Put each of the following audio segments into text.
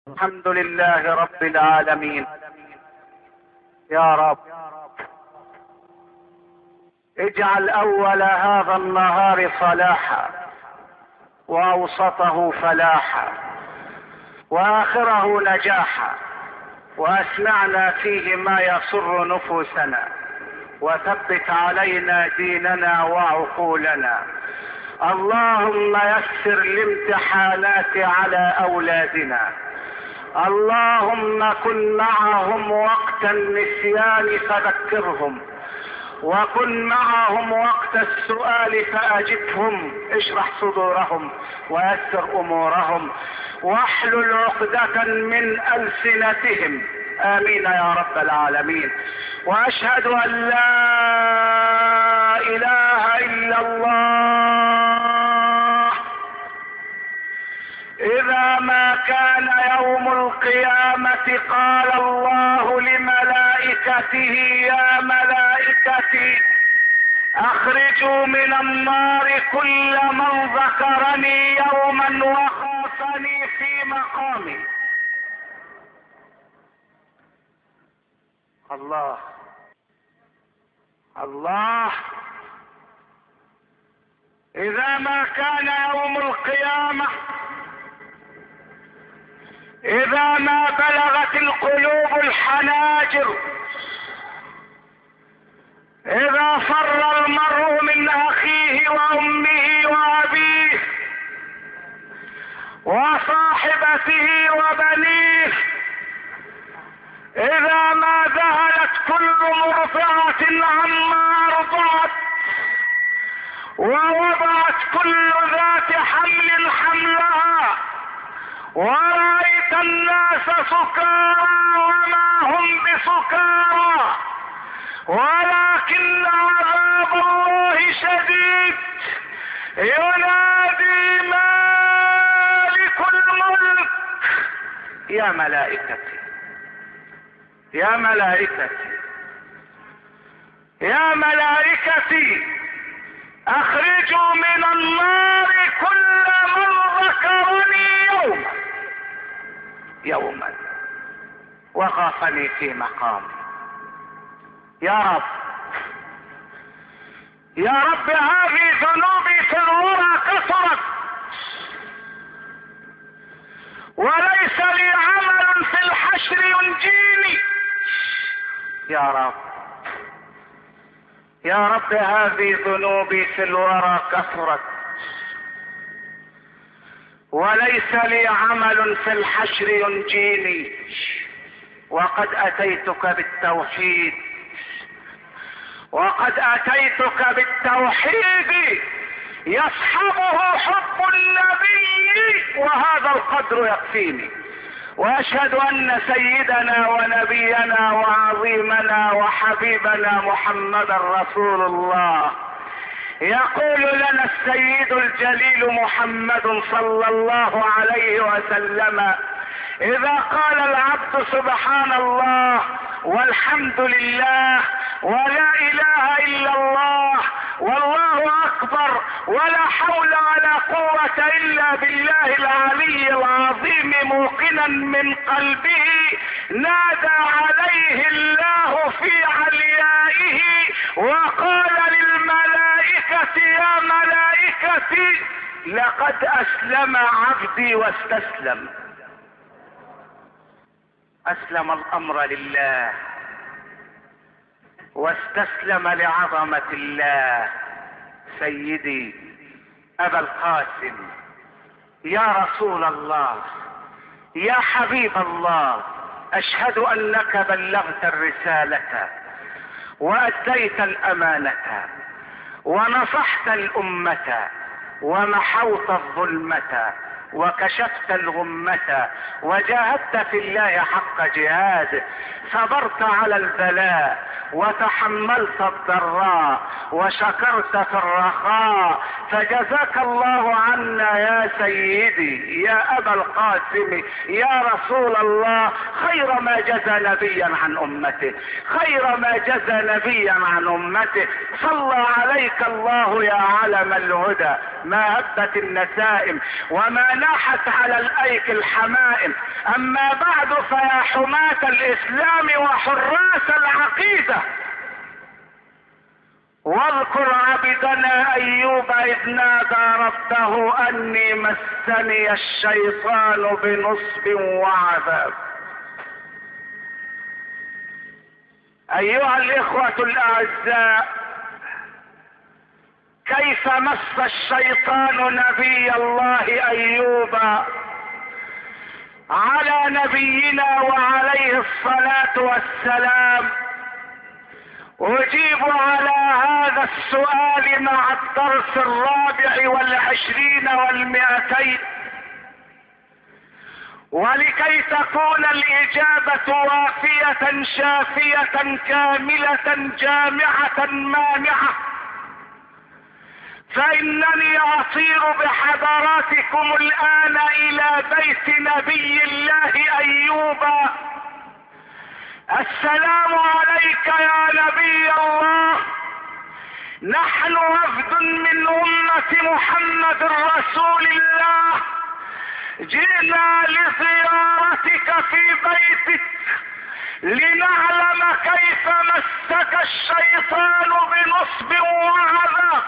الحمد لله رب العالمين. يا رب اجعل اول هذا النهار صلاحا، واوسطه فلاحا، واخره نجاحا، واسمعنا فيه ما يسر نفوسنا، وثبت علينا ديننا وعقولنا. اللهم يسر الامتحانات على اولادنا، اللهم كن معهم وقت النسيان فذكرهم، وكن معهم وقت السؤال فاجبهم، اشرح صدورهم ويسر امورهم، واحلل عقدة من السنتهم، امين يا رب العالمين. واشهد ان لا اله الا الله. اذا ما كان يوم القيامة قال الله لملائكته: يا ملائكتي اخرجوا من النار كل من ذكرني يوما وخاصني في مقامي. الله الله. اذا ما كان يوم القيامة، اذا ما بلغت القلوب الحناجر، اذا فر المرء من اخيه وامه وابيه وصاحبته وبنيه، اذا ما ذهلت كل مرضعة عما ارضعت، ووضعت كل ذات حمل حملها، ورأيت الناس سكارى وما هم بسكارى، ولكن عذاب الله شديد، ينادي مالك الملك: يا ملائكتي يا ملائكتي يا ملائكتي اخرجوا من النار كل من ذكرني يوما وخافني في مقامي. يا رب يا رب، هذه ذنوبي في الورى كثرت، وليس لي عمل في الحشر ينجيني. يا رب يا رب، هذه ذنوبي في الورى كثرت، وليس لي عمل في الحشر ينجيني، وقد اتيتك بالتوحيد، وقد اتيتك بالتوحيد يصحبه حب النبي، وهذا القدر يكفيني. واشهد ان سيدنا ونبينا وعظيمنا وحبيبنا محمدا رسول الله. يقول لنا السيد الجليل محمد صلى الله عليه وسلم: اذا قال العبد سبحان الله والحمد لله ولا اله الا الله والله اكبر ولا حول ولا قوة الا بالله العلي العظيم، موقنا من قلبه، نادى عليه الله في عليائه وقال للملائكة: يا ملائكتي لقد اسلم عبدي واستسلم. اسلم الامر لله واستسلم لعظمة الله. سيدي ابا القاسم، يا رسول الله، يا حبيب الله، اشهد انك بلغت الرسالة واديت الامانة ونصحت الامة ومحوت الظلمة وكشفت الغمة وجاهدت في الله حق جهاده، صبرت على البلاء وتحملت الضراء وشكرت في الرخاء، فجزاك الله عنا يا سيدي يا ابا القاسم يا رسول الله خير ما جزى نبيا عن امته، خير ما جزى نبيا عن امته. صلى عليك الله يا علم الهدى، ما هبت النسائم وما ناحت على الايك الحمائم. اما بعد فيا حماة الاسلام وحراس العقيدة، واذكر عبدنا ايوب اذ نادى ربه اني مسني الشيطان بنصب وعذاب. ايها الاخوة الاعزاء، كيف مس الشيطان نبي الله ايوب على نبينا وعليه الصلاة والسلام؟ اجيب على هذا السؤال مع الدرس 24 و200. ولكي تكون الاجابة وافية شافية كاملة جامعة مانعة، فانني اصير بحضراتكم الان الى بيت نبي الله ايوب. السلام عليك يا نبي الله، نحن وفد من امة محمد رسول الله، جئنا لزيارتك في بيتك لنعلم كيف مسك الشيطان بنصب وعذاب.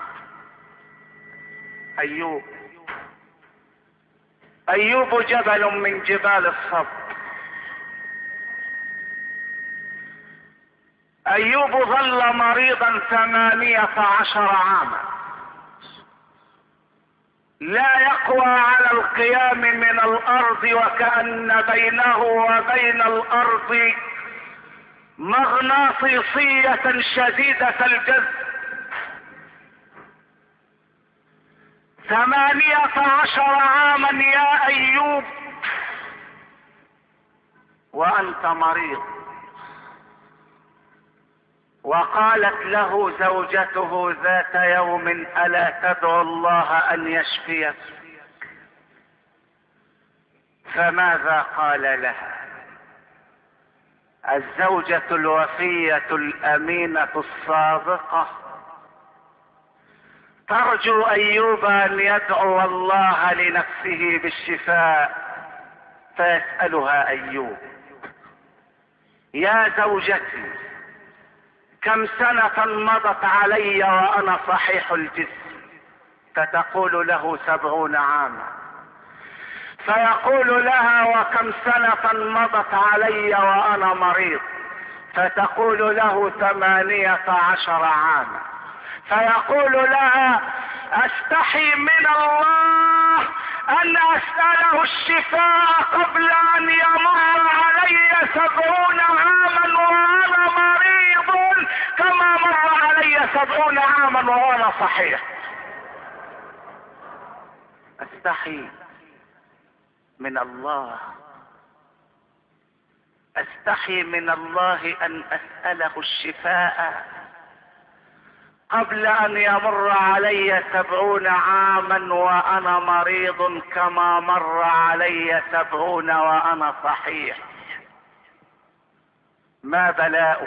ايوب جبل من جبال الصبر. ايوب ظل مريضا 18 عاما، لا يقوى على القيام من الارض، وكأن بينه وبين الارض مغناطيسية شديدة الجذب. 18 عاما يا ايوب وانت مريض. وقالت له زوجته ذات يوم الا تدعو الله ان يشفيك؟ فماذا قال لها؟ الزوجة الوفية الامينة الصادقة ترجو ايوب ان يدعو الله لنفسه بالشفاء، فيسألها ايوب: يا زوجتي، كم سنة مضت علي وانا صحيح الجسم؟ فتقول له 70 عاما. فيقول لها: وكم سنة مضت علي وانا مريض؟ فتقول له 18 عاما. فيقول لها: استحي من الله ان اسأله الشفاء قبل ان يمر علي 70 عاما وانا مريض، كما مر علي 70 عاما وانا صحيح. استحي من الله، استحي من الله ان اسأله الشفاء قبل ان يمر علي 70 عاما وانا مريض، كما مر علي 70 وانا صحيح. ما بلاؤه؟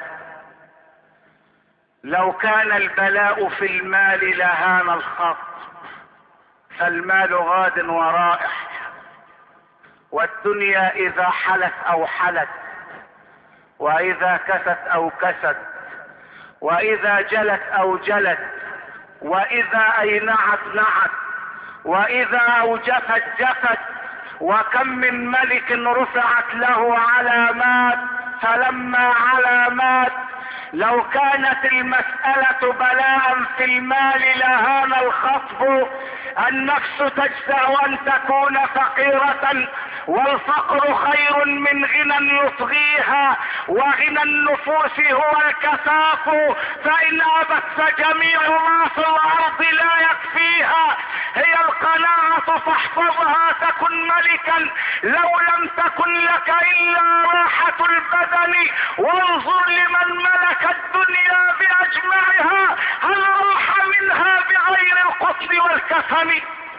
لو كان البلاء في المال لهان الخط، فالمال غاد ورائح، والدنيا اذا حلت او حلت، واذا كست او كست، واذا جلت او جلت، واذا اينعت نعت، واذا اوجفت جفت. وكم من ملك رفعت له علامات فلما علامات. لو كانت المسألة بلاء في المال لهان الخطب. النفس تجزع ان تكون فقيرة، والفقر خير من غنى يطغيها، وغنى النفوس هو الكفاف، فان ابت فجميع ما في الارض لا يكفيها. هي القناعة فاحفظها تكن ملكا، لو لم تكن لك الا راحة البدن. وانظر لمن ملك الدنيا باجمعها، هل راح منها بغير القطن والكفن؟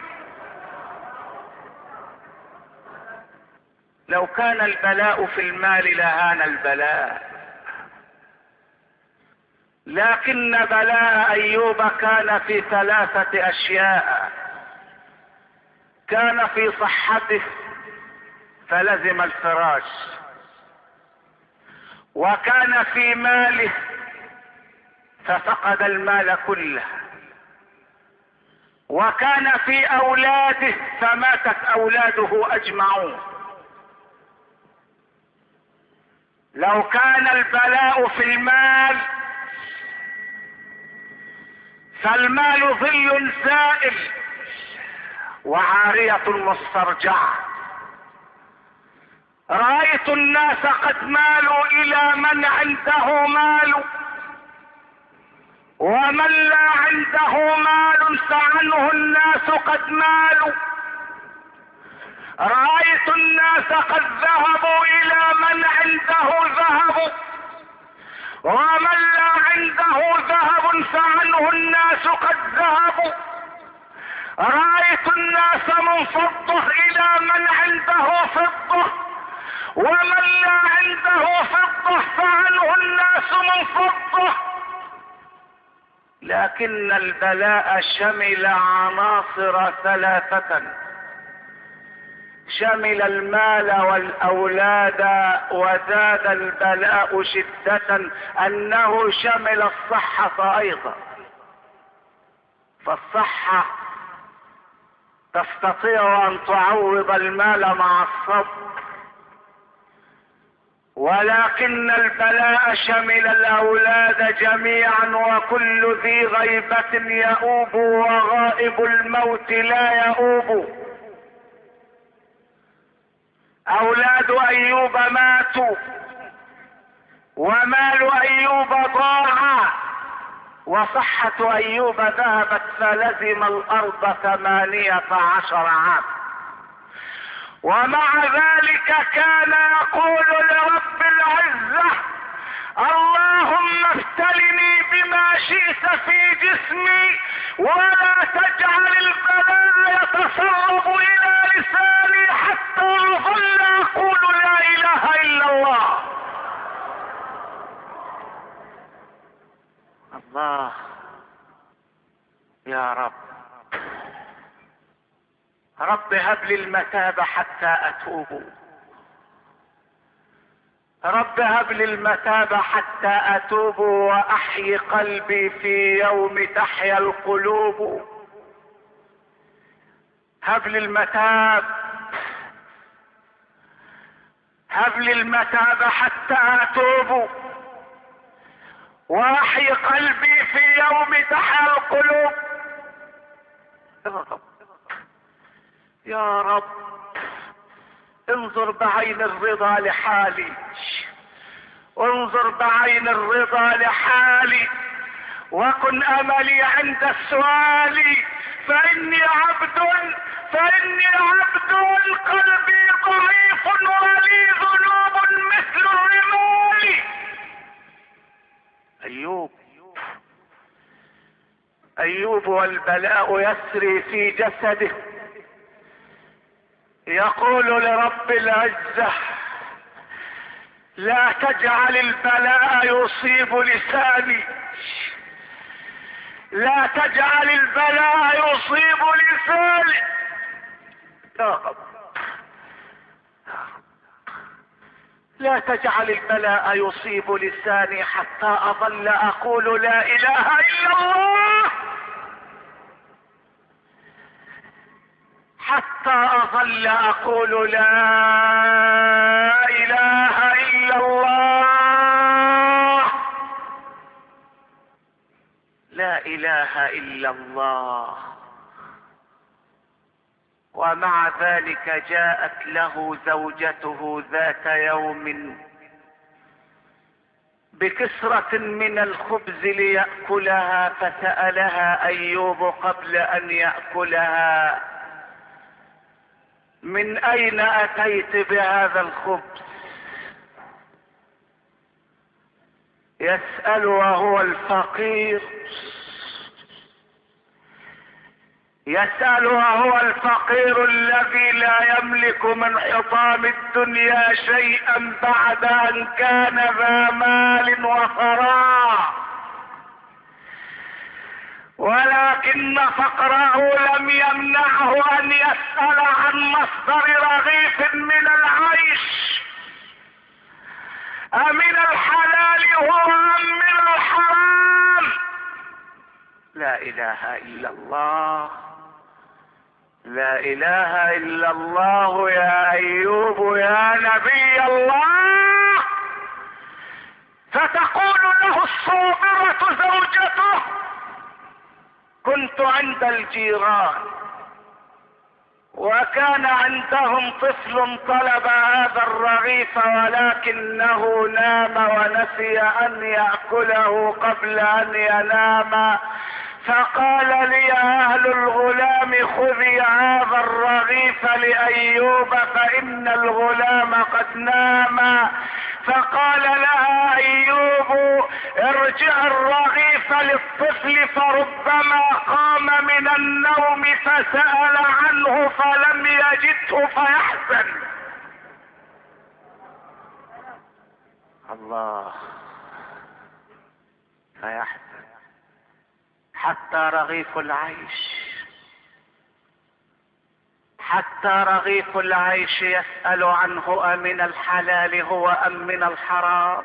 لو كان البلاء في المال لهان البلاء، لكن بلاء ايوب كان في 3 اشياء. كان في صحته فلزم الفراش، وكان في ماله ففقد المال كله، وكان في اولاده فماتت اولاده اجمعون. لو كان البلاء في المال فالمال ظل زائل وعارية مسترجعة. رأيت الناس قد مالوا الى من عنده مال، ومن لا عنده مال فعنه الناس قد مالوا. رأيت الناس قد ذهبوا الى من عنده ذهب، ومن لا عنده ذهب فعنه الناس قد ذهبوا. رأيت الناس منفضة الى من عنده فضة، ومن لا عنده فضة فعنه الناس منفضة. لكن البلاء شمل عناصر ثلاثة، شمل المال والاولاد، وزاد البلاء شدة انه شمل الصحة ايضا. فالصحة تستطيع ان تعوض المال مع الصبر، ولكن البلاء شمل الاولاد جميعا، وكل ذي غيبة يؤوب وغائب الموت لا يؤوب. اولاد ايوب ماتوا، ومال ايوب ضاع، وصحة ايوب ذهبت، فلزم الارض 18 عام. ومع ذلك كان يقول لرب العزة: اللهم ابتلني بما شئت في جسمي، ولا تجعل البلاء يتسرب الى لساني حتى يظل اقول لا اله الا الله. الله يا رب، رب هب لي المتاب حتى اتوب، رب هب لي المتاب حتى اتوب، واحيي قلبي في يوم تحيا القلوب. هب لي المتاب، هب لي المتاب حتى اتوب، واحيي قلبي في يوم تحيا القلوب. يا رب انظر بعين الرضا لحالي، انظر بعين الرضا لحالي، وكن املي عند السؤال، فاني عبد قلبي ضعيف ولي ذنوب مثل الرمال. ايوب والبلاء يسري في جسده، يقول لرب العزة: لا تجعل البلاء يصيب لساني، لا تجعل البلاء يصيب لساني. يا رب لا تجعل البلاء يصيب لساني حتى اظل اقول لا اله الا الله، حتى اظل اقول لا اله الا الله، لا اله الا الله. ومع ذلك جاءت له زوجته ذات يوم بكسرة من الخبز ليأكلها، فسألها ايوب قبل ان يأكلها: من اين اتيت بهذا الخبز؟ يسأل وهو الفقير، يسأل وهو الفقير الذي لا يملك من حطام الدنيا شيئا بعد ان كان ذا مال وثراء. ولكن فقره لم يمنعه ان يسأل عن مصدر رغيف من العيش، أمن الحلال هو أم من الحرام؟ لا اله الا الله، لا اله الا الله. يا ايوب يا نبي الله. فتقول له الصابرة زوجته: كنت عند الجيران وكان عندهم طفل طلب هذا الرغيف ولكنه نام ونسي ان يأكله قبل ان ينام، فقال لي اهل الغلام: خذي هذا الرغيف لايوب فان الغلام قد نام. فقال لها ايوب: ارجع الرغيف للطفل فربما قام من النوم فسأل عنه فلم يجده فيحزن. الله، فيحزن حتى رغيف العيش، حتى رغيف العيش يسأل عنه أمن الحلال هو أم من الحرام.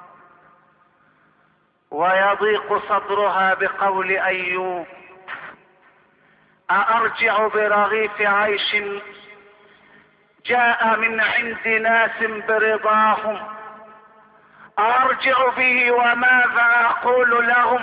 ويضيق صدرها بقول أيوب: أأرجع برغيف عيش جاء من عند ناس برضاهم، أرجع به وماذا أقول لهم؟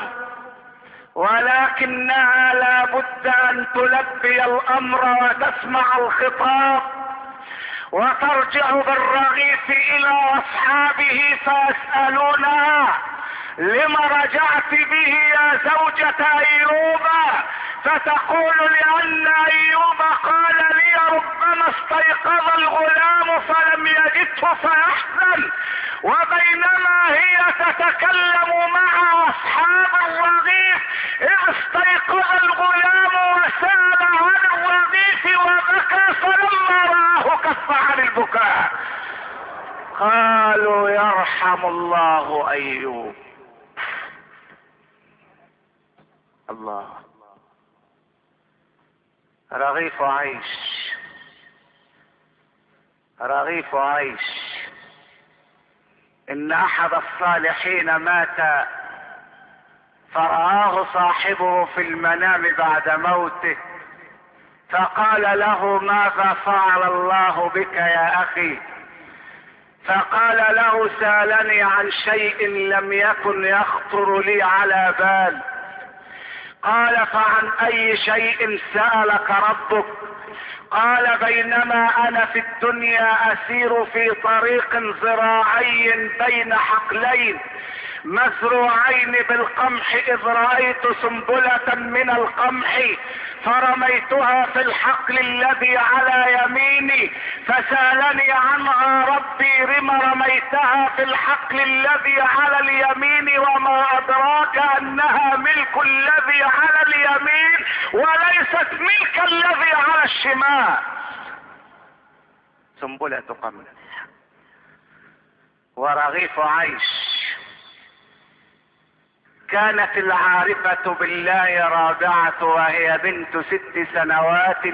ولكنها لا بد ان تلبي الامر وتسمع الخطاب، وترجع بالرغيف الى اصحابه فيسألونها: لم رجعت به يا زوجة ايوب؟ فتقول: لان ايوب قال لي ربما استيقظ الغلام فلم يجده فيحزن. وبينما هي تتكلم مع اصحاب الرغيف اذ استيقظ الغلام وسأل عن الرغيف وبكى، فلما رآه كف عن البكاء. قالوا: يرحم الله ايوب. الله، رغيف عيش، رغيف عيش. ان احد الصالحين مات فرآه صاحبه في المنام بعد موته، فقال له: ماذا فعل الله بك يا اخي؟ فقال له: سألني عن شيء لم يكن يخطر لي على بال. قال: فعن اي شيء سألك ربك؟ قال: بينما انا في الدنيا اسير في طريق زراعي بين حقلين مزروعين بالقمح اذ رأيت سنبلة من القمح فرميتها في الحقل الذي على يميني، فسألني عنها ربي: لم رميتها في الحقل الذي على اليمين؟ وما ادراك انها ملك الذي على اليمين وليست ملك الذي على الشمال. سنبلة قمح ورغيف عيش. كانت العارفة بالله رابعة وهي بنت 6 سنوات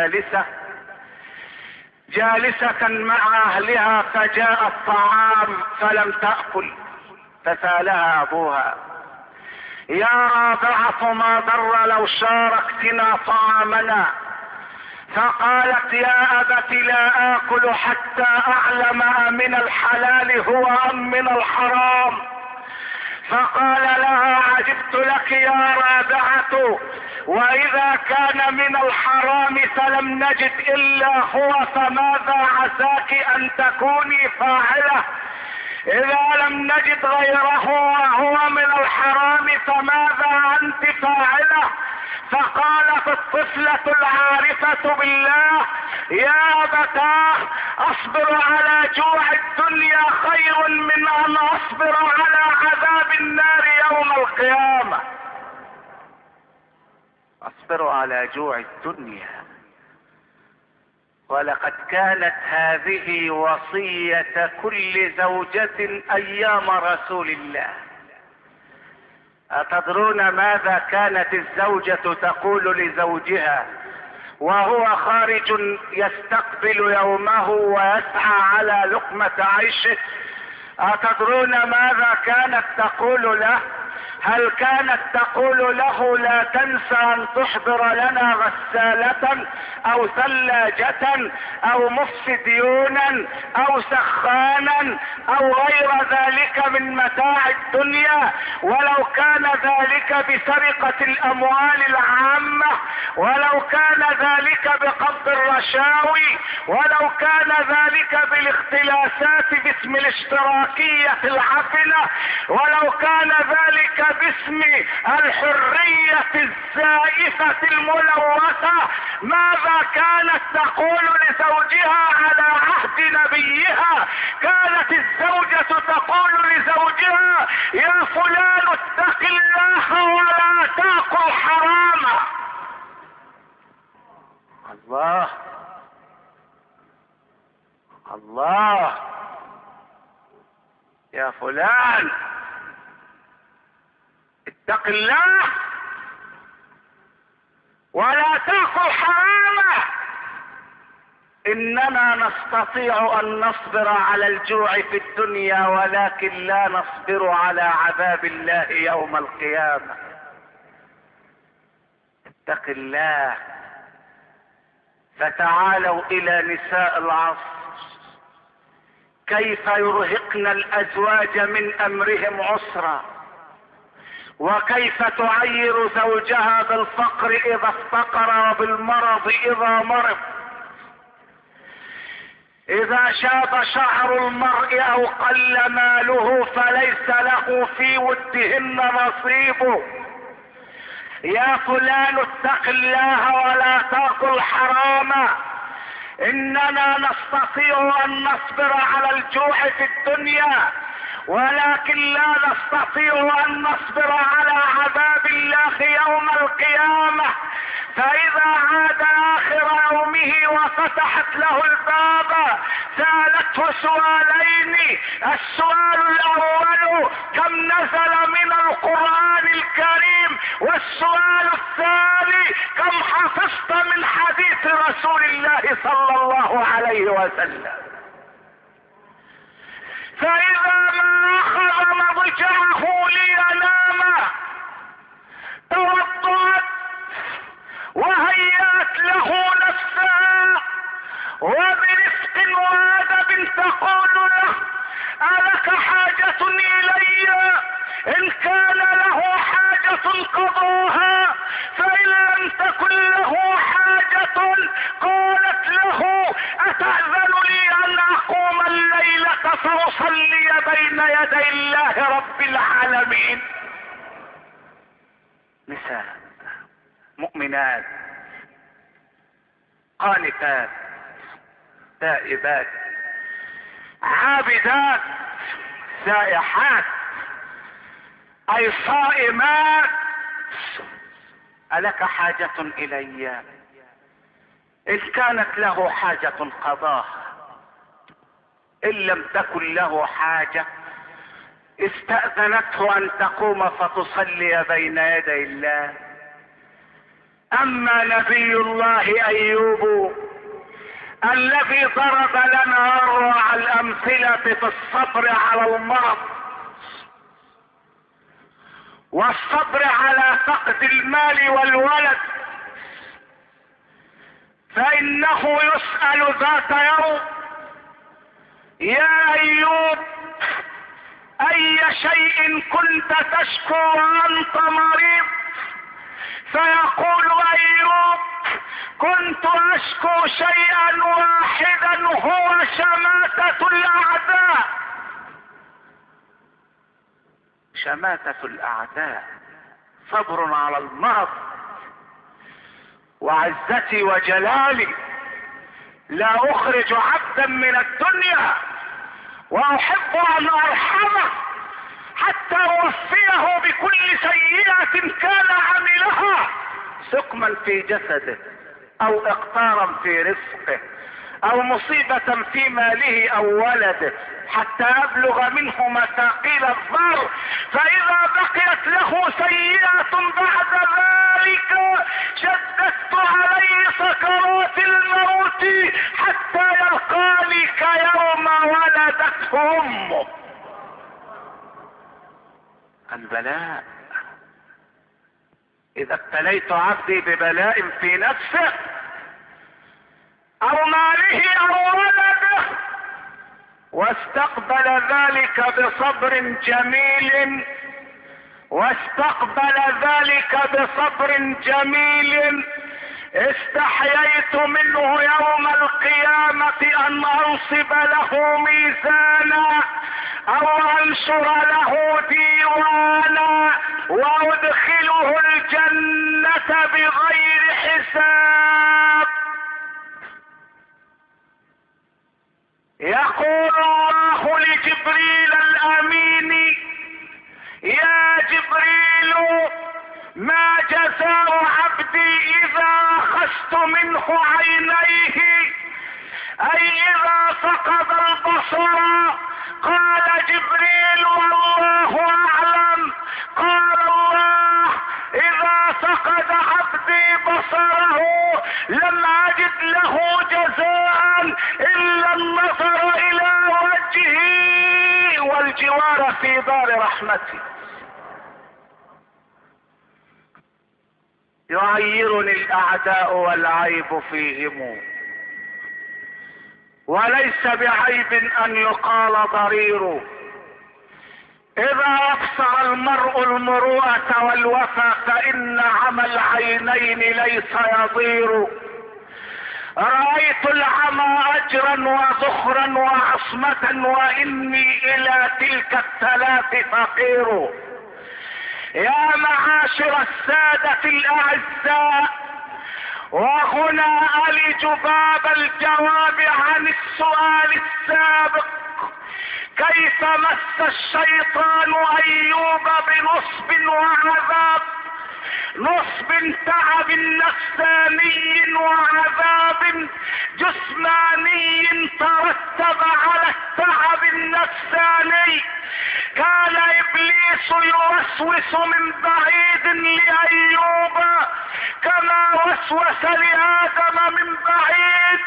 جالسة مع اهلها، فجاء الطعام فلم تأكل، فسألها ابوها: يا رابعة ما ضر لو شاركتنا طعامنا؟ فقالت: يا ابت لا اكل حتى اعلم من الحلال هو ام من الحرام. فقال لها: عجبت لك يا رابعة، واذا كان من الحرام فلم نجد الا هو، فماذا عساك ان تكوني فاعلة؟ اذا لم نجد غيره وهو من الحرام فماذا انت فاعلة؟ فقالت الطفلة العارفة بالله: يا أبتاه، أصبر على جوع الدنيا خير من أن أصبر على عذاب النار يوم القيامة. أصبر على جوع الدنيا. ولقد كانت هذه وصية كل زوجة أيام رسول الله. أتدرون ماذا كانت الزوجة تقول لزوجها وهو خارج يستقبل يومه ويسعى على لقمة عيشه؟ أتدرون ماذا كانت تقول له؟ هل كانت تقول له لا تنسى ان تحضر لنا غسالة او ثلاجة او مفسديونا او سخانا او غير ذلك من متاع الدنيا، ولو كان ذلك بسرقة الاموال العامة، ولو كان ذلك بقبض الرشاوي، ولو كان ذلك بالاختلاسات باسم الاشتراكية العفنة، ولو كان ذلك باسم الحرية الزائفة الملوثة، ماذا كانت تقول لزوجها على عهد نبيها؟ كانت الزوجة تقول لزوجها يا فلان اتق الله ولا تأكل حراما. الله الله، يا فلان اتق الله ولا تأكل حراما. اننا نستطيع ان نصبر على الجوع في الدنيا، ولكن لا نصبر على عذاب الله يوم القيامة. اتق الله. فتعالوا الى نساء العصر كيف يرهقن الازواج من امرهم عسرا، وكيف تعير زوجها بالفقر اذا افتقر وبالمرض اذا مرض. اذا شاب شعر المرء او قل ماله فليس له في ودهن نصيب. يا فلان اتق الله ولا تاكل حراما. اننا نستطيع ان نصبر على الجوع في الدنيا، ولكن لا نستطيع ان نصبر على عذاب الله يوم القيامة. فاذا عاد اخر يومه وفتحت له الباب سالته سؤالين: السؤال الاول كم نزل من القرآن الكريم، والسؤال الثاني كم حفظت من حديث رسول الله صلى الله عليه وسلم. فاذا ما اخذ مضجعه لينام توضأت وهيأت له نفسها وبرفق وادب تقول له: ألك حاجة إلي؟ إن كان له حاجة قضاها، فإن لم تكن له حاجة قالت له: أتأذن لي أن أقوم الليلة فأصلي بين يدي الله رب العالمين. نساء مؤمنات قانتات تائبات عابدات سائحات اي صائمات. ألك حاجة إلي؟ إن كانت له حاجة قضاها، إن لم تكن له حاجة استأذنته أن تقوم فتصلي بين يدي الله. أما نبي الله أيوب الذي ضرب لنا أروع الأمثلة في الصبر على المرض والصبر على فقد المال والولد، فإنه يسأل ذات يوم: يا أيوب أي شيء كنت تشكو وأنت مريض؟ فيقول أيوب: كنت أشكو شيئا واحدا هو شماتة الأعداء. شماتة الأعداء، صبر على المرض. وعزتي وجلالي لا أخرج عبدا من الدنيا وأحب أن أرحمه حتى أوفيه بكل سيئة كان عملها، سقما في جسده أو إقطارا في رزقه أو مصيبة في ماله أو ولده، حتى أبلغ منه مثاقيل الظهر، فإذا بقيت له سيئة بعد ذلك شددت عليه سكرات الموت حتى يلقاني كيوم ولدته أمه. البلاء. إذا ابتليت عبدي ببلاء في نفسه أو ماله أو ولده واستقبل ذلك بصبر جميل استحييت منه يوم القيامة أن أنصب له ميزانا أو أنشر له ديوانا وأدخله الجنة بغير حساب. يقول الله لجبريل الأمين: يا جبريل، ما جزاء عبدي إذا أخذت منه عينيه، أي إذا فقد البصر؟ قال جبريل: والله أعلم. قال الله: إذا فقد عبدي بصره لم أجد له جزاء إلا النظر إلى وجهه والجوار في دار رحمته. يعيرني الأعداء والعيب فيهم، وليس بعيب أن يقال ضرير. إذا أبصر المرء المروءة والوفا فإن عمى العينين ليس يضير. رأيت العمى أجرا وذخرا وعصمة، وإني إلى تلك الثلاث فقير. يا معاشر السادة الأعزاء، وهنا ألج باب الجواب عن السؤال السابق: كيف مس الشيطان أيوب بنصب وعذاب؟ نصب تعب نفساني وعذاب جسماني ترتب على التعب النفساني. كان إبليس يوسوس من بعيد لأيوب كما وسوس لآدم من بعيد،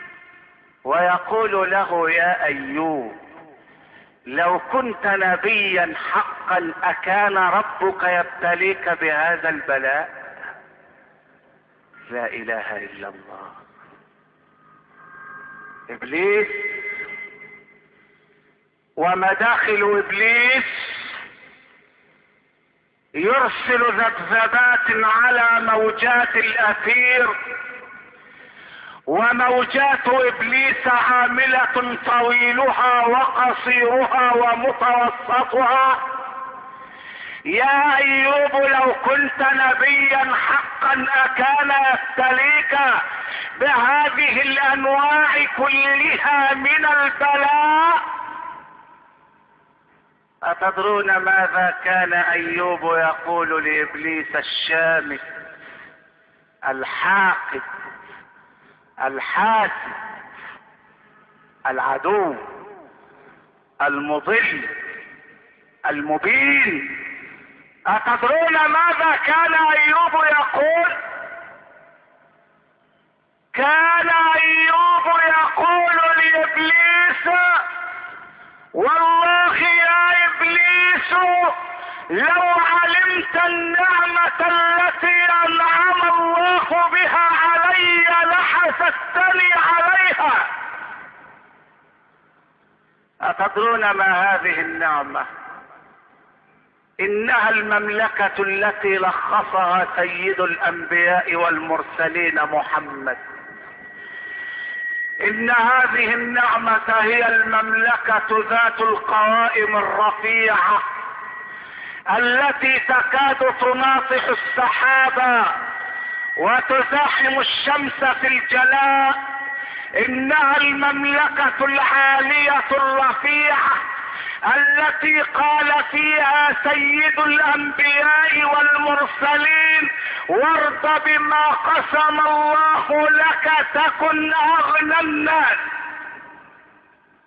ويقول له: يا أيوب، لو كنت نبيا حقا أكان ربك يبتليك بهذا البلاء؟ لا إله إلا الله. إبليس ومداخل إبليس يرسل ذبذبات على موجات الأثير، وموجات إبليس عاملة طويلها وقصيرها ومتوسطها. يا أيوب، لو كنت نبيا حقا أكان يبتليك بهذه الأنواع كلها من البلاء؟ أتدرون ماذا كان أيوب يقول لإبليس الشامت الحاقد الحاسد العدو المضل المبين؟ أتدرون ماذا كان أيوب يقول؟ كان أيوب يقول لإبليس: والله يا إبليس، لو علمت النعمة التي أنعم الله بها علي لحسدتني عليها. أتدرون ما هذه النعمة؟ إنها المملكة التي لخصها سيد الأنبياء والمرسلين محمد. إن هذه النعمة هي المملكة ذات القوائم الرفيعة التي تكاد تناطح السحابة وتزاحم الشمس في الجلاء. إنها المملكة العالية الرفيعة التي قال فيها سيد الأنبياء والمرسلين: وارض بما قسم الله لك تكن أغنى الناس.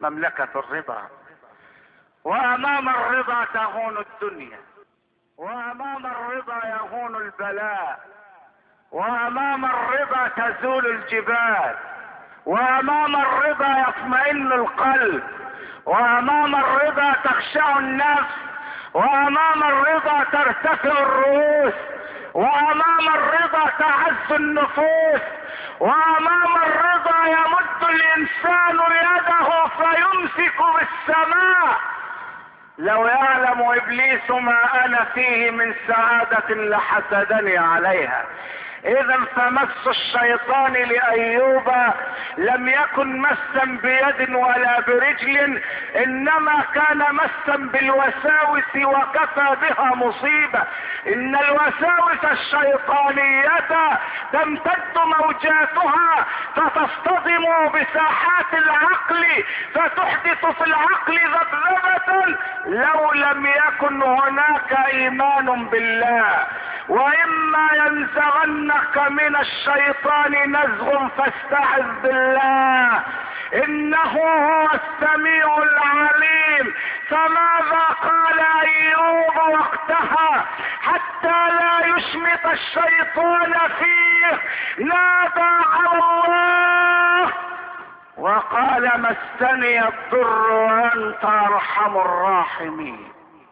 مملكة الرضا. وامام الرضا تهون الدنيا، وامام الرضا يهون البلاء، وامام الرضا تزول الجبال، وامام الرضا يطمئن القلب، وامام الرضا تخشع النفس، وامام الرضا ترتفع الرؤوس، وامام الرضا تعز النفوس، وامام الرضا يمد الانسان يده فيمسك بالسماء. لو يعلم ابليس ما انا فيه من سعادة لحسدني عليها. اذا فمس الشيطان لايوب لم يكن مسا بيد ولا برجل، انما كان مسا بالوساوس وكفى بها مصيبة. ان الوساوس الشيطانية تمتد موجاتها فتصطدم بساحات العقل فتحدث في العقل ذبذبة لو لم يكن هناك ايمان بالله. واما ينزغنك من الشيطان نزغ فاستعذ بالله انه هو السميع العليم. فماذا قال ايوب وقتها حتى لا يشمت الشيطان فيه؟ نادى على الله وقال مسني الضر وانت ارحم الراحمين.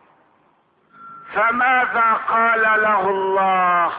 فماذا قال له الله؟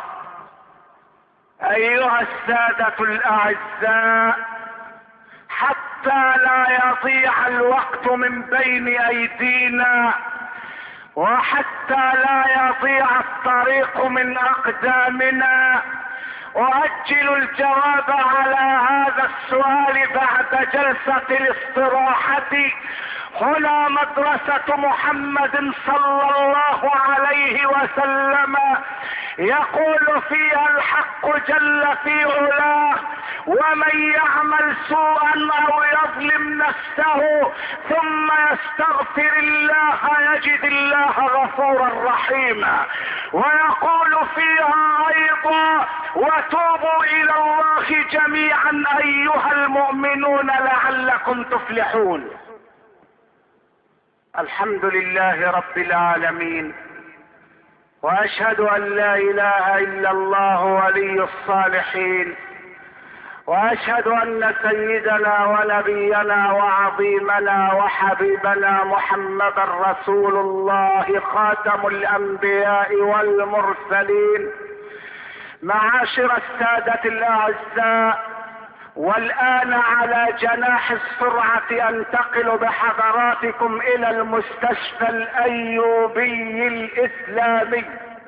ايها السادة الاعزاء، حتى لا يضيع الوقت من بين ايدينا، وحتى لا يضيع الطريق من اقدامنا، اؤجل الجواب على هذا السؤال بعد جلسة الاستراحة. هنا مدرسة محمد صلى الله عليه وسلم يقول فيها الحق جل في علاه: ومن يعمل سوءا او يظلم نفسه ثم يستغفر الله يجد الله غفورا رحيما. ويقول فيها ايضا: وتوبوا الى الله جميعا ايها المؤمنون لعلكم تفلحون. الحمد لله رب العالمين، واشهد ان لا اله الا الله ولي الصالحين، واشهد ان سيدنا ونبينا وعظيمنا وحبيبنا محمدا رسول الله خاتم الانبياء والمرسلين. معاشر السادة الاعزاء، والآن على جناح السرعة انتقل بحضراتكم إلى المستشفى الأيوبي الإسلامي.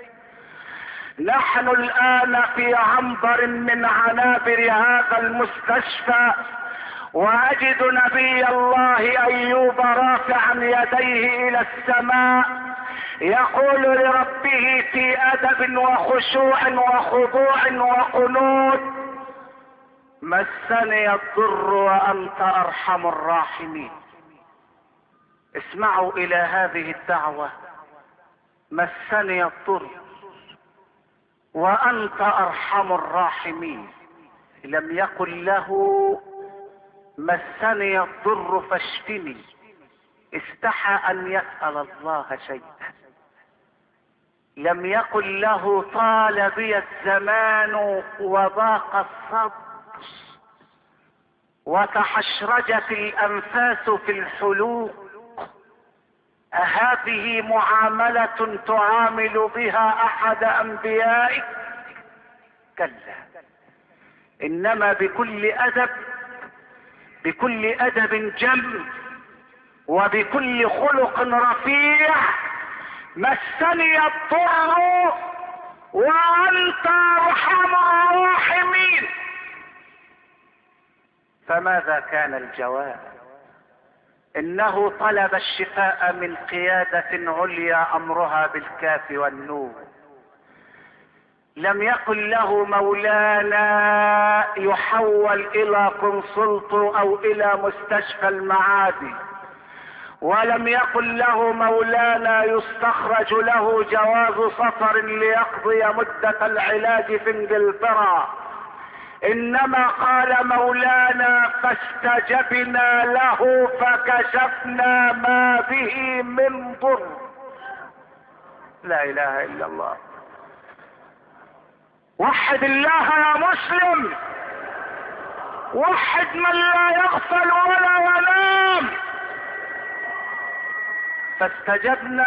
نحن الآن في عنبر من عنابر هذا المستشفى، وأجد نبي الله أيوب رافعا يديه إلى السماء يقول لربه في أدب وخشوع وخضوع وقنوت: مسني الضر وأنت أرحم الراحمين. اسمعوا إلى هذه الدعوة: مسني الضر وأنت أرحم الراحمين. لم يقل له مسني الضر فاشفني، استحى أن يسأل الله شيئا. لم يقل له طال بي الزمان وضاق الصبر وتحشرجت الأنفاس في الحلوق. أهذه معاملة تعامل بها أحد أنبيائك؟ كلا، إنما بكل أدب، بكل أدب جم، وبكل خلق رفيع: مسني الضر وأنت أرحم الراحمين. فماذا كان الجواب؟ انه طلب الشفاء من قيادة عليا امرها بالكاف والنون. لم يقل له مولانا يحول الى كونسلت او الى مستشفى المعادي، ولم يقل له مولانا يستخرج له جواز سفر ليقضي مدة العلاج في انجلترا. انما قال مولانا فاستجبنا له فكشفنا ما به من ضر. لا اله الا الله. وحد الله يا مسلم، وحد من لا يغفل ولا ينام. فاستجبنا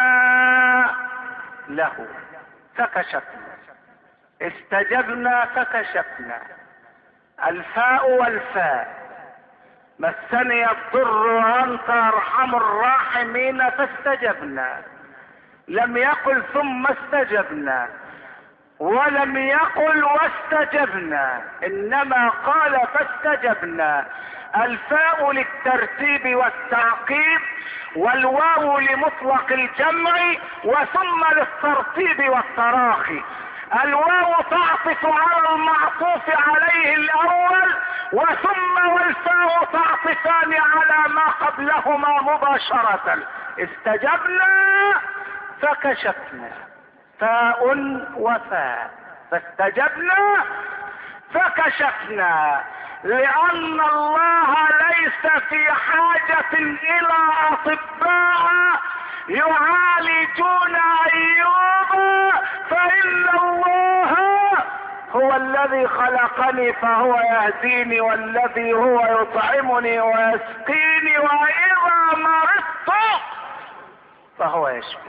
له فكشفنا، استجبنا فكشفنا، الفاء والفاء. مسني الضر وانت ارحم الراحمين فاستجبنا. لم يقل ثم استجبنا، ولم يقل واستجبنا، انما قال فاستجبنا. الفاء للترتيب والتعقيب، والواو لمطلق الجمع، وثم للترتيب والتراخي. الواو تعطف على المعطوف عليه الاول، وثم والفاء تعطفان على ما قبلهما مباشرة. استجبنا فكشفنا، فاء وفاء. فاستجبنا فكشفنا، لان الله ليس في حاجة الى اطباء يعالجون ايوب، فان الله هو الذي خلقني فهو يهديني، والذي هو يطعمني ويسقيني، واذا مرضت فهو يشفي.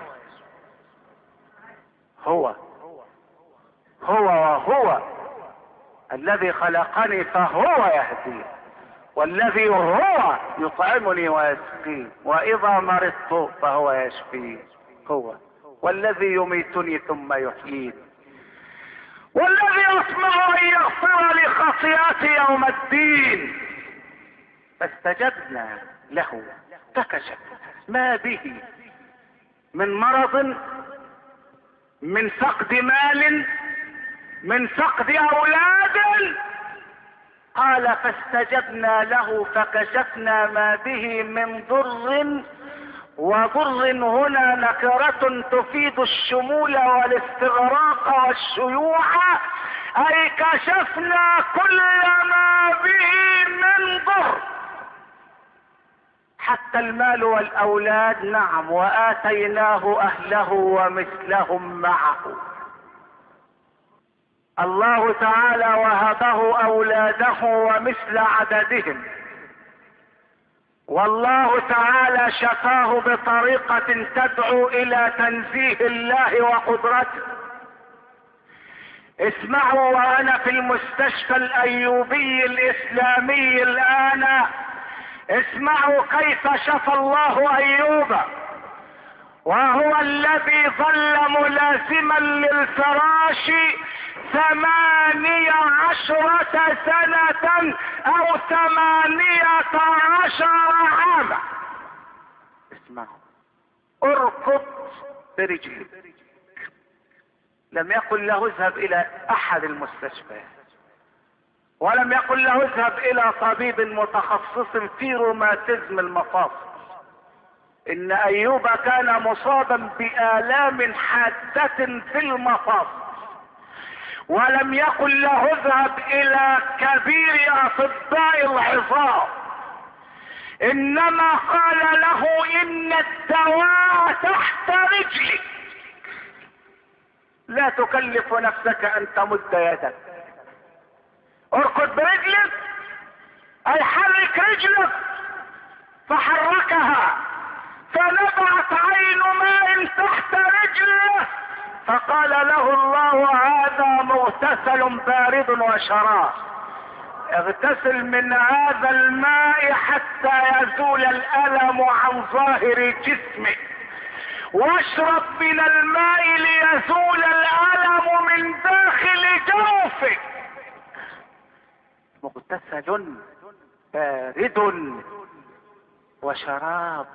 هو وهو الذي خلقني فهو يهدي، والذي هو يطعمني ويسقين، واذا مرضت فهو يشفي. هو والذي يميتني ثم يحييني، والذي اطمع ان يغفر لي خطيئتي يوم الدين. فاستجبنا له فكشفنا ما به من مرض، من فقد مال، من فقد اولاد. قال فاستجبنا له فكشفنا ما به من ضر. وضر هنا نكرة تفيد الشمول والاستغراق والشيوع، اي كشفنا كل ما به من ضر، حتى المال والاولاد. نعم، واتيناه اهله ومثلهم معه. الله تعالى وهبه اولاده ومثل عددهم، والله تعالى شفاه بطريقة تدعو الى تنزيه الله وقدرته. اسمعوا، وانا في المستشفى الايوبي الاسلامي الان، اسمعوا كيف شفى الله ايوب، وهو الذي ظل ملازما للفراش 18 سنة او 18 عاما. اسمعوا، اركض برجلك. لم يقل له اذهب الى احد المستشفيات، ولم يقل له اذهب الى طبيب متخصص في روماتيزم المفاصل. ان ايوب كان مصابا بآلام حادة في المفاصل، ولم يقل له اذهب الى كبير اطباء العظام، انما قال له ان الدواء تحت رجلك. لا تكلف نفسك ان تمد يدك، اركض برجلك، اي حرك رجلك. فحركها، فنبعت عين ماء تحت رجله، فقال له الله هذا مغتسل بارد وشراب، اغتسل من هذا الماء حتى يزول الألم عن ظاهر جسمك، واشرب من الماء ليزول الألم من داخل جوفك. مغتسل بارد وشراب.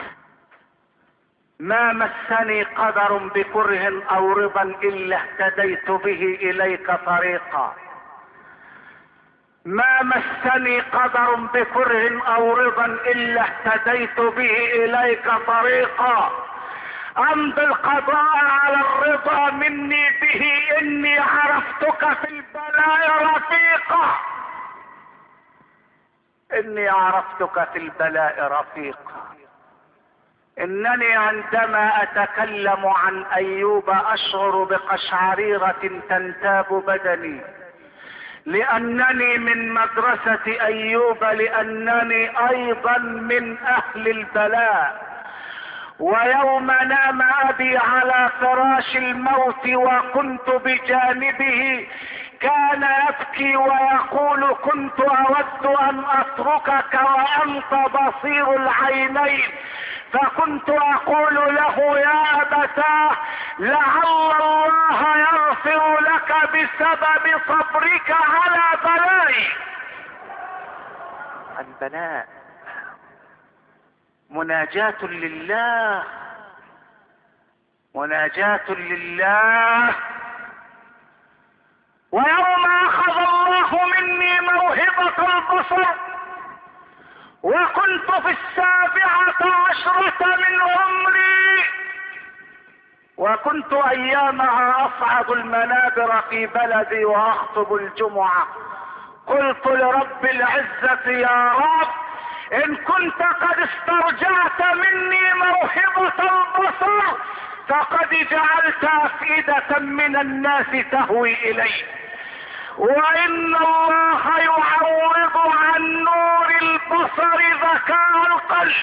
ما مسني قدر بكره او رضا الا اهتديت به اليك طريقا. ما مسني قدر بكره او رضا الا اهتديت به اليك طريقا. امضي القضاء على الرضا مني به، اني عرفتك في البلاء رفيقا، اني عرفتك في البلاء رفيقا. انني عندما اتكلم عن ايوب اشعر بقشعريرة تنتاب بدني، لانني من مدرسة ايوب، لانني ايضا من اهل البلاء. ويوم نام ابي على فراش الموت وكنت بجانبه كان يبكي ويقول: كنت اود ان اتركك وانت بصير العينين، فكنت اقول له: يا ابتاه، لعل الله يغفر لك بسبب صبرك على بلائي. البلاء مناجاة لله، مناجاة لله. ويوم اخذ الله مني موهبة البصر وكنت في 17 من عمري، وكنت ايامها اصعد المنابر في بلدي واخطب الجمعة، قلت لرب العزة: يا رب، ان كنت قد استرجعت مني موهبة البصر فقد جعلت افئدة من الناس تهوي الي، وان الله يعوض عن نور البصر ذكاء القلب.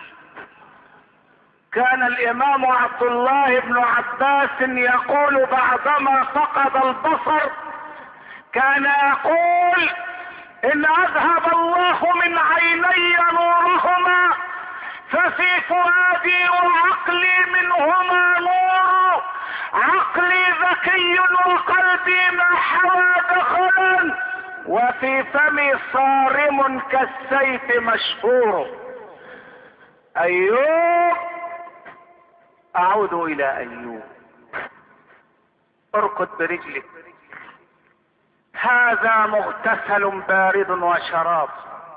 كان الامام عبد الله بن عباس يقول بعدما فقد البصر، كان يقول: ان اذهب الله من عيني نورهما ففي فؤادي وعقلي منهما نور، عقلي ذكي وقلبي ما حوى دخلا، وفي فمي صارم كالسيف مشهور. ايوب، اعود الى ايوب. اركض برجلك، هذا مغتسل بارد وشراب.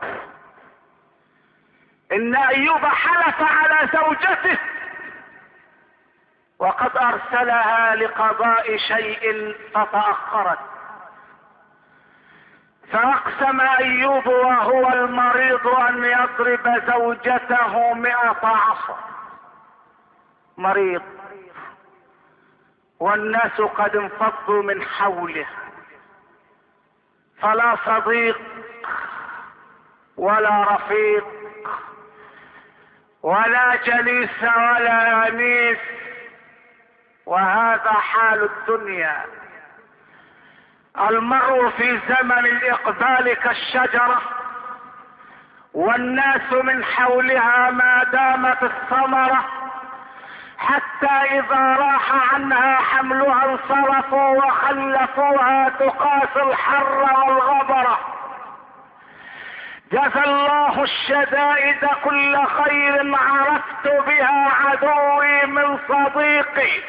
ان ايوب حلف على زوجته وقد ارسلها لقضاء شيء فتأخرت، فاقسم ايوب وهو المريض ان يضرب زوجته 100 عصا. مريض والناس قد انفضوا من حوله، فلا صديق ولا رفيق ولا جليس ولا انيس، وهذا حال الدنيا. المرء في زمن الاقبال كالشجرة، والناس من حولها ما دامت الثمرة، حتى اذا راح عنها حملها انصرفوا وخلفوها تقاسي الحر والغبرة. جزى الله الشدائد كل خير، عرفت بها عدوي من صديقي،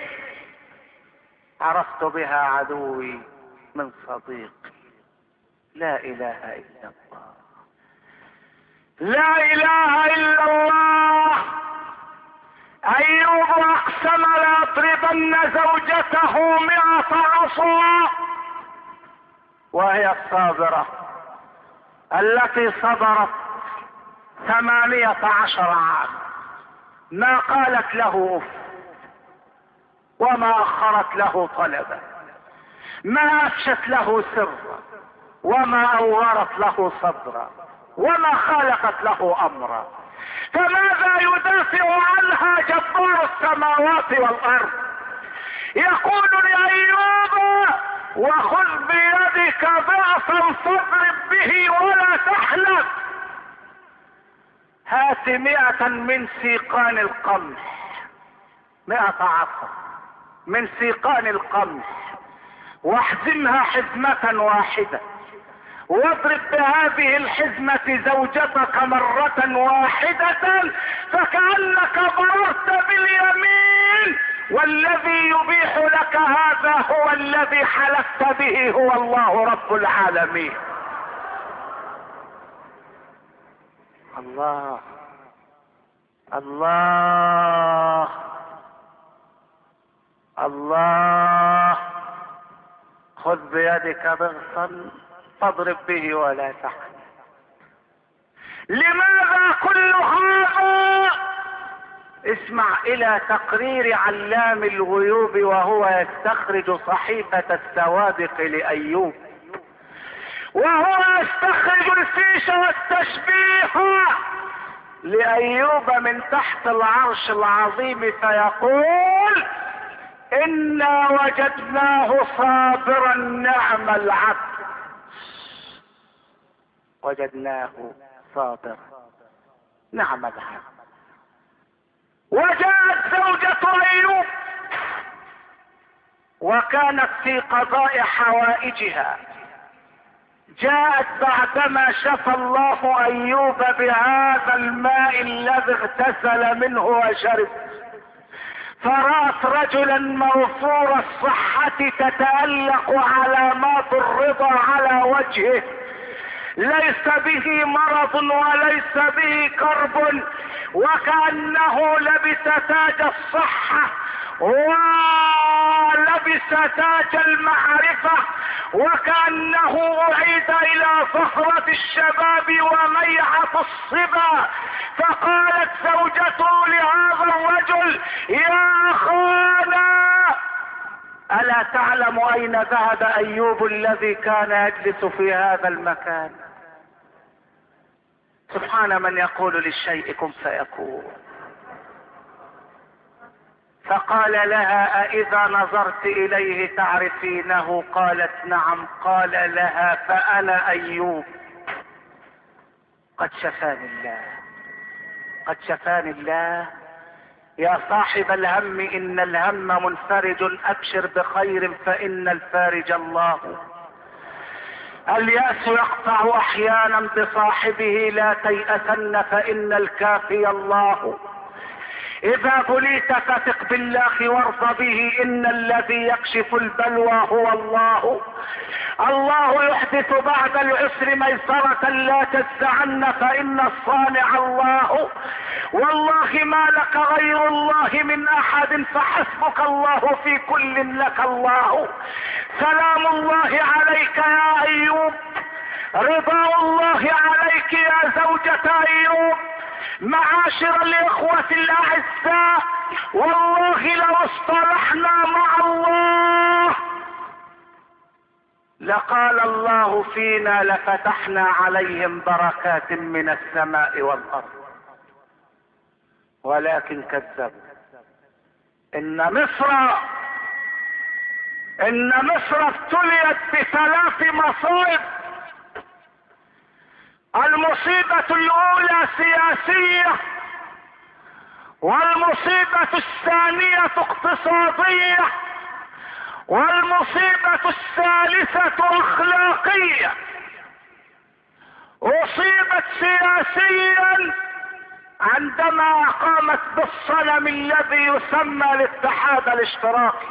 عرفت بها عدوي من صديقي. لا اله الا الله، لا اله الا الله. ايوب اقسم ليضربن زوجته 100 عصا، وهي الصابرة التي صبرت 18 عام، ما قالت له اف، وما اخرت له طلبا، ما افشت له سرا، وما اورت له صدرا، وما خالقت له امرا. فماذا يدافع عنها جبار السماوات والارض؟ يقول لأيوب: وخذ بيدك ضعفا فاضرب به ولا تحلف، هات 100 من سيقان القمح، 100 عصا من سيقان القمح، واحزمها حزمة واحدة، واضرب بهذه الحزمة زوجتك مرة واحدة، فكأنك ضررت باليمين، والذي يبيح لك هذا هو الذي حلفت به، هو الله رب العالمين. الله الله الله خذ بيدك ضغطا فاضرب به ولا تحزن. لماذا كل هذا؟ اسمع الى تقرير علام الغيوب وهو يستخرج صحيفة السوابق لأيوب، وهو يستخرج الفيش والتشبيه لأيوب من تحت العرش العظيم، فيقول إنا وجدناه صابرا نعم العبد. وجدناه صابرا نعم العبد. وجاءت زوجة أيوب وكانت في قضاء حوائجها، جاءت بعدما شفى الله أيوب بهذا الماء الذي اغتسل منه وشرب، فرأت رجلا موفور الصحة تتألق علامات الرضا على وجهه، ليس به مرض وليس به كرب، وكأنه لبس تاج الصحة ولبس تاج المعرفة، وكأنه أعيد إلى صخرة الشباب وميعة الصبا. فقالت زوجته لهذا الرجل يا أخانا ألا تعلم أين ذهب أيوب الذي كان يجلس في هذا المكان؟ سبحان من يقول للشيء كن فيكون. فقال لها أإذا نظرت إليه تعرفينه؟ قالت نعم. قال لها فأنا أيوب قد شفاني الله، قد شفاني الله. يا صاحب الهم إن الهم منفرج، أبشر بخير فإن الفارج الله. اليأس يقطع أحيانا بصاحبه، لا تيأسن فإن الكافي الله. إذا بليت فثق بالله وارض به، إن الذي يكشف البلوى هو الله. الله يحدث بعد العسر ميسرة، لا تجزعن فإن الصانع الله. والله ما لك غير الله من أحد، فحسبك الله في كل لك الله. سلام الله عليك يا أيوب، رضا الله عليك يا زوجة أيوب. معاشر الإخوة الأعزاء، والله لو اصطلحنا مع الله لقال الله فينا لفتحنا عليهم بركات من السماء والأرض، ولكن كذبوا. إن مصر ابتليت بثلاث مصائب. المصيبة الأولى سياسية، والمصيبة الثانية اقتصادية، والمصيبة الثالثة أخلاقية. أصيبت سياسيا عندما قامت بالصنم الذي يسمى الاتحاد الاشتراكي،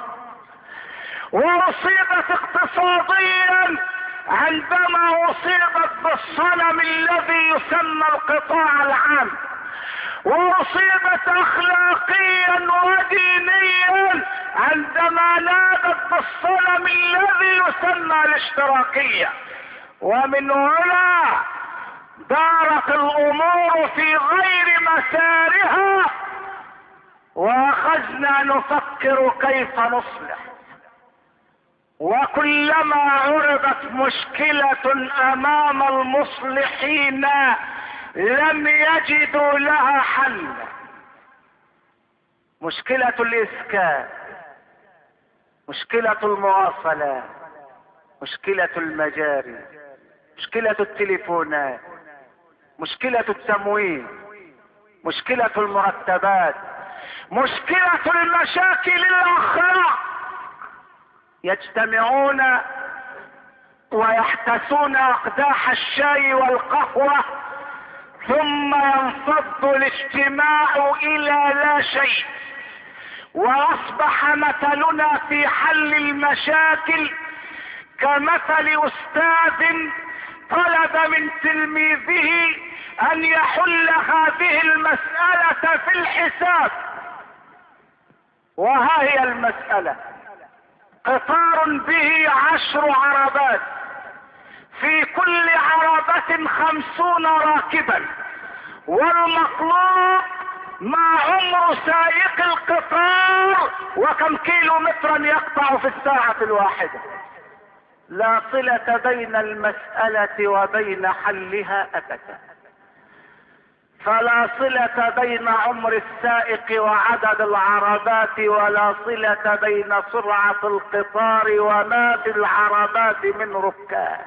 وأصيبت اقتصاديا عندما أصيبت بالصنم الذي يسمى القطاع العام، وأصيبت أخلاقيا ودينيا عندما نادت بالصنم الذي يسمى الاشتراكية. ومن هنا دارت الأمور في غير مسارها، وأخذنا نفكر كيف نصلح. وكلما عرضت مشكلة أمام المصلحين لم يجدوا لها حل. مشكلة الإسكان، مشكلة المواصلات، مشكلة المجاري، مشكلة التليفونات، مشكلة التموين، مشكلة المرتبات، مشكلة المشاكل الأخلاق. يجتمعون ويحتسون أقداح الشاي والقهوة، ثم ينفض الاجتماع إلى لا شيء. وأصبح مثلنا في حل المشاكل كمثل أستاذ طلب من تلميذه أن يحل هذه المسألة في الحساب، وها هي المسألة: قطار به 10 عربات، في كل عربة 50 راكبا، والمطلوب ما عمر سائق القطار وكم كيلو مترا يقطع في الساعة الواحدة. لا صلة بين المسألة وبين حلها أبدا. فلا صلة بين عمر السائق وعدد العربات، ولا صلة بين سرعة القطار وما في العربات من ركاب.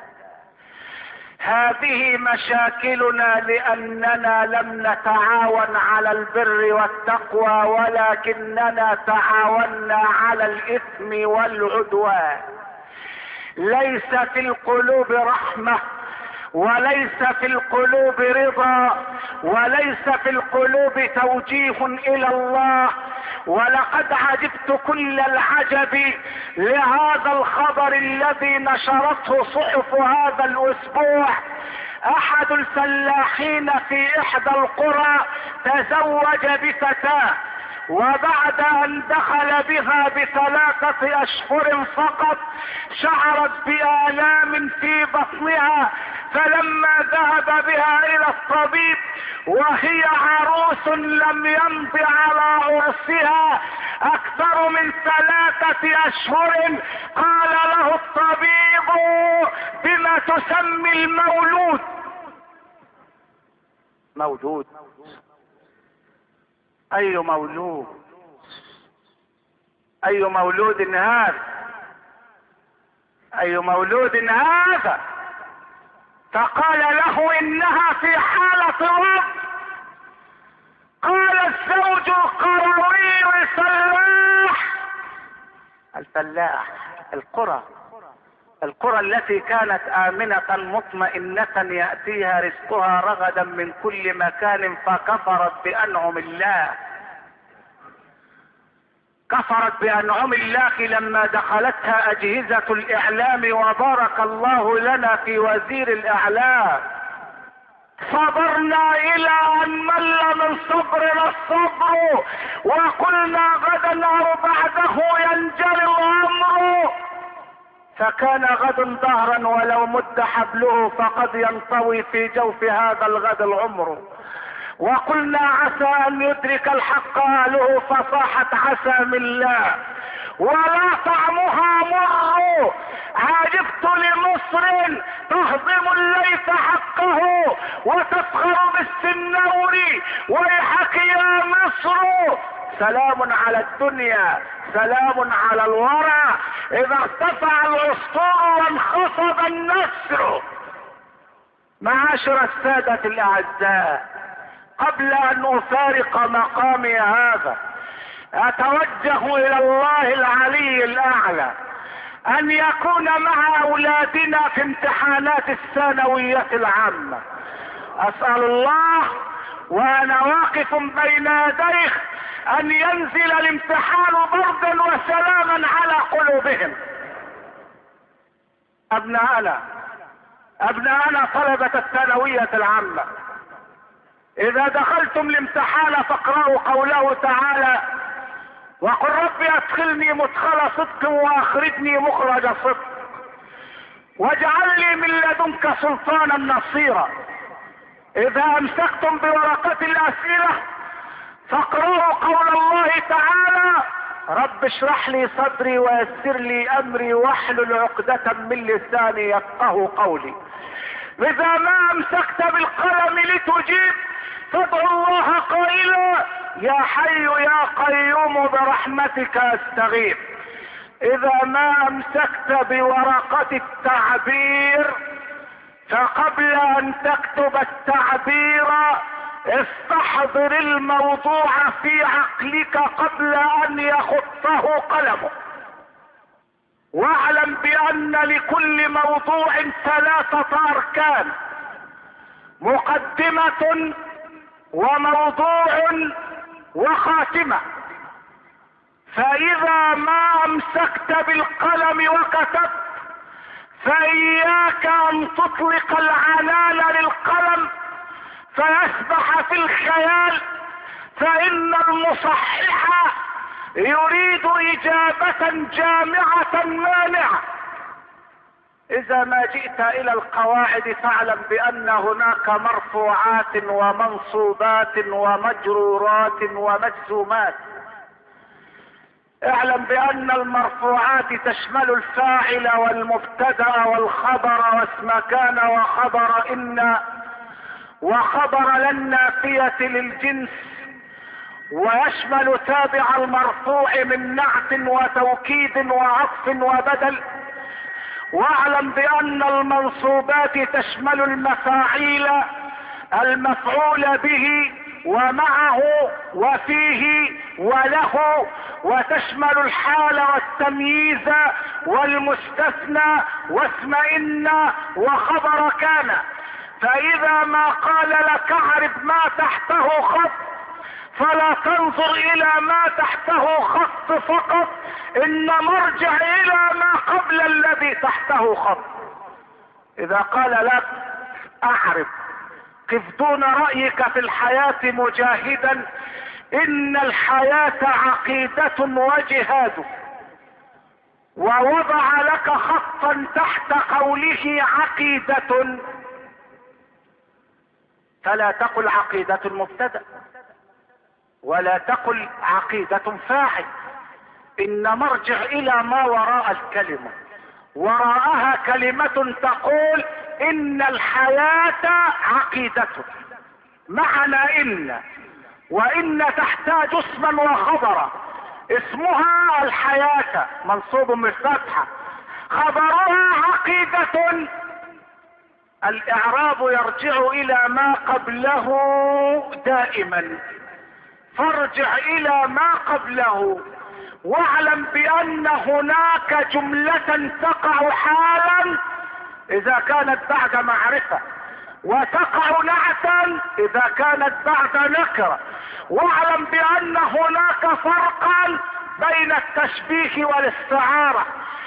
هذه مشاكلنا لأننا لم نتعاون على البر والتقوى، ولكننا تعاوننا على الإثم والعدوان. ليس في القلوب رحمة، وليس في القلوب رضا، وليس في القلوب توجيه إلى الله. ولقد عجبت كل العجب لهذا الخبر الذي نشرته صحف هذا الأسبوع. أحد الفلاحين في إحدى القرى تزوج بفتاة، وبعد ان دخل بها ب3 أشهر فقط شعرت بآلام في بطنها، فلما ذهب بها الى الطبيب وهي عروس لم يمض على عرسها اكثر من 3 أشهر، قال له الطبيب: بما تسمي المولود؟ مولود؟ اي مولود؟ اي مولود هذا؟ اي مولود هذا؟ فقال له: انها في حالة رب. قال الزوج القروي الفلاح القرى التي كانت آمنة مطمئنة يأتيها رزقها رغدا من كل مكان، فكفرت بأنعم الله. كفرت بأنعم الله لما دخلتها أجهزة الإعلام، وبارك الله لنا في وزير الإعلام. صبرنا إلى أن مل من صبرنا الصبر، وقلنا غدا أو بعده ينجلي الأمر، فكان غد ظهرا ولو مد حبله فقد ينطوي في جوف هذا الغد العمر. وقلنا عسى ان يدرك الحق اهله، فصاحت عسى من الله ولا طعمها مر. عجبت لمصر تهضم الليث حقه وتفخر بالسنور، ويحك يا مصر. سلام على الدنيا، سلام على الورى، اذا ارتفع الاسطول وانخفض النسر. معاشر السادة الاعزاء، قبل ان افارق مقامي هذا اتوجه الى الله العلي الاعلى ان يكون مع اولادنا في امتحانات الثانوية العامة. اسأل الله وانا واقف بين يديه ان ينزل الامتحان بردا وسلاما على قلوبهم. ابناءنا طلبة الثانوية العامة، اذا دخلتم الامتحان فاقرأوا قوله تعالى: وقل رب ادخلني مدخل صدق واخرجني مخرج صدق واجعل لي من لدنك سلطانا نصيرا. اذا امسكتم بورقة الاسئلة فاقرأوا قول الله تعالى: رب اشرح لي صدري ويسر لي امري واحلل عقدة من لساني يفقه قولي. اذا ما امسكت بالقلم لتجيب فادعو الله قائلا: يا حي يا قيوم برحمتك استغيث. اذا ما امسكت بورقة التعبير فقبل ان تكتب التعبير استحضر الموضوع في عقلك قبل ان يخطه قلمك، واعلم بان لكل موضوع 3 اركان: مقدمة وموضوع وخاتمة. فاذا ما امسكت بالقلم وكتبت فاياك ان تطلق العنان للقلم فيسبح في الخيال، فان المصحح يريد اجابة جامعة مانعة. اذا ما جئت الى القواعد فاعلم بان هناك مرفوعات ومنصوبات ومجرورات ومجزومات. اعلم بان المرفوعات تشمل الفاعل والمبتدأ والخبر واسم كان وخبر ان وخبر لن نافية للجنس، ويشمل تابع المرفوع من نعت وتوكيد وعطف وبدل. واعلم بان المنصوبات تشمل المفاعيل، المفعول به ومعه وفيه وله، وتشمل الحال والتمييز والمستثنى واسم ان وخبر كان. فاذا ما قال لك اعرف ما تحته خط فلا تنظر الى ما تحته خط فقط، انما ارجع الى ما قبل الذي تحته خط. اذا قال لك اعرف قف دون رأيك في الحياة مجاهدا، ان الحياة عقيدة وجهاد، ووضع لك خطا تحت قوله عقيدة، فلا تقل عقيدة مبتدأ ولا تقل عقيدة فاعل، انما ارجع الى ما وراء الكلمة. وراءها كلمة تقول ان الحياة عقيدة. معنى ان وان تحتاج اسما وخبرا. اسمها الحياة منصوب بالفتحة، خبرها عقيدة. الاعراب يرجع الى ما قبله دائما، فارجع الى ما قبله. واعلم بان هناك جملة تقع حالا اذا كانت بعد معرفة، وتقع نعتا اذا كانت بعد نكرة. واعلم بان هناك فرقا بين التشبيه والاستعارة.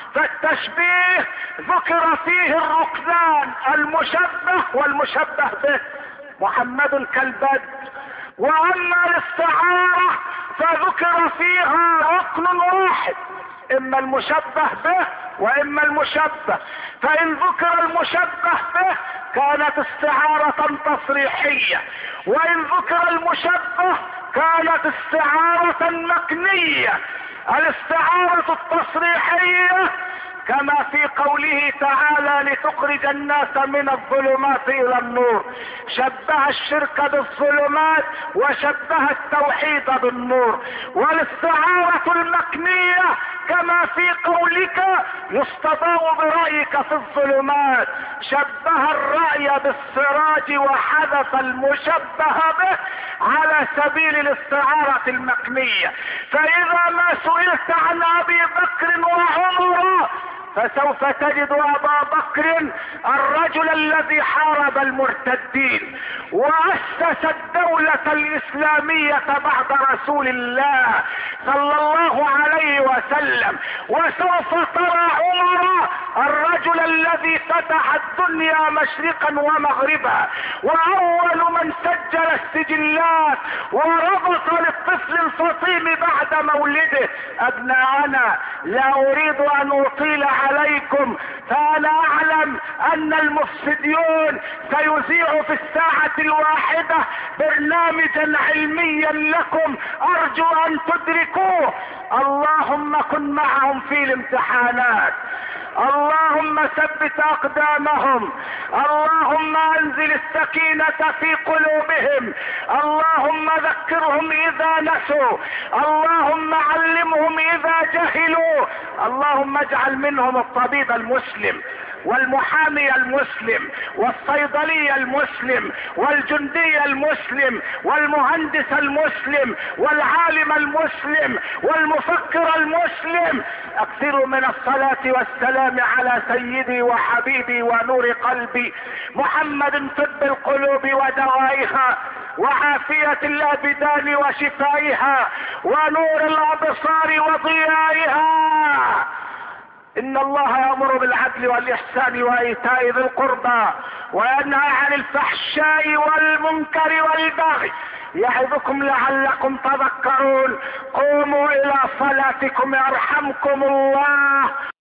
فالتشبيه ذكر فيه الركنان المشبه والمشبه به، محمد كالبدر. واما الاستعارة فذكر فيها ركن واحد، اما المشبه به واما المشبه. فان ذكر المشبه به كانت استعارة تصريحية، وان ذكر المشبه كانت استعارة مكنية. الاستعارة التصريحية كما في قوله تعالى لتخرج الناس من الظلمات الى النور، شبه الشرك بالظلمات وشبه التوحيد بالنور. والاستعارة المكنية كما في قولك يستضاء برأيك في الظلمات، شبه الرأي بالسراج وحذف المشبه به على سبيل الاستعارة المكنية. فاذا ما سئلت عن ابي بكر وعمر فسوف تجد ابا بكر الرجل الذي حارب المرتدين واسس الدولة الاسلامية بعد رسول الله صلى الله عليه وسلم. وسوف ترى عمر الرجل الذي فتح الدنيا مشرقا ومغربا، واول من سجل السجلات وربط للطفل الفطيم بعد مولده. ابناءنا لا اريد ان اطيل عليكم، فانا اعلم ان المفسدين سيذيع في الساعة الواحدة برنامجا علميا لكم ارجو ان تدركوه. اللهم كن معهم في الامتحانات، اللهم ثبت اقدامهم، اللهم انزل السكينة في قلوبهم، اللهم ذكرهم اذا نسوا، اللهم علمهم اذا جهلوا. اللهم اجعل منهم الطبيب المسلم والمحامي المسلم والصيدلي المسلم والجندي المسلم والمهندس المسلم والعالم المسلم والمفكر المسلم. اكثروا من الصلاة والسلام على سيدي وحبيبي ونور قلبي محمد، طب القلوب ودوائها وعافية الابدان وشفائها ونور الابصار وضيائها. ان الله يأمر بالعدل والاحسان وايتاء ذي القربى وينهى عن الفحشاء والمنكر والبغي يعظكم لعلكم تذكرون. قوموا الى صلاتكم يرحمكم الله.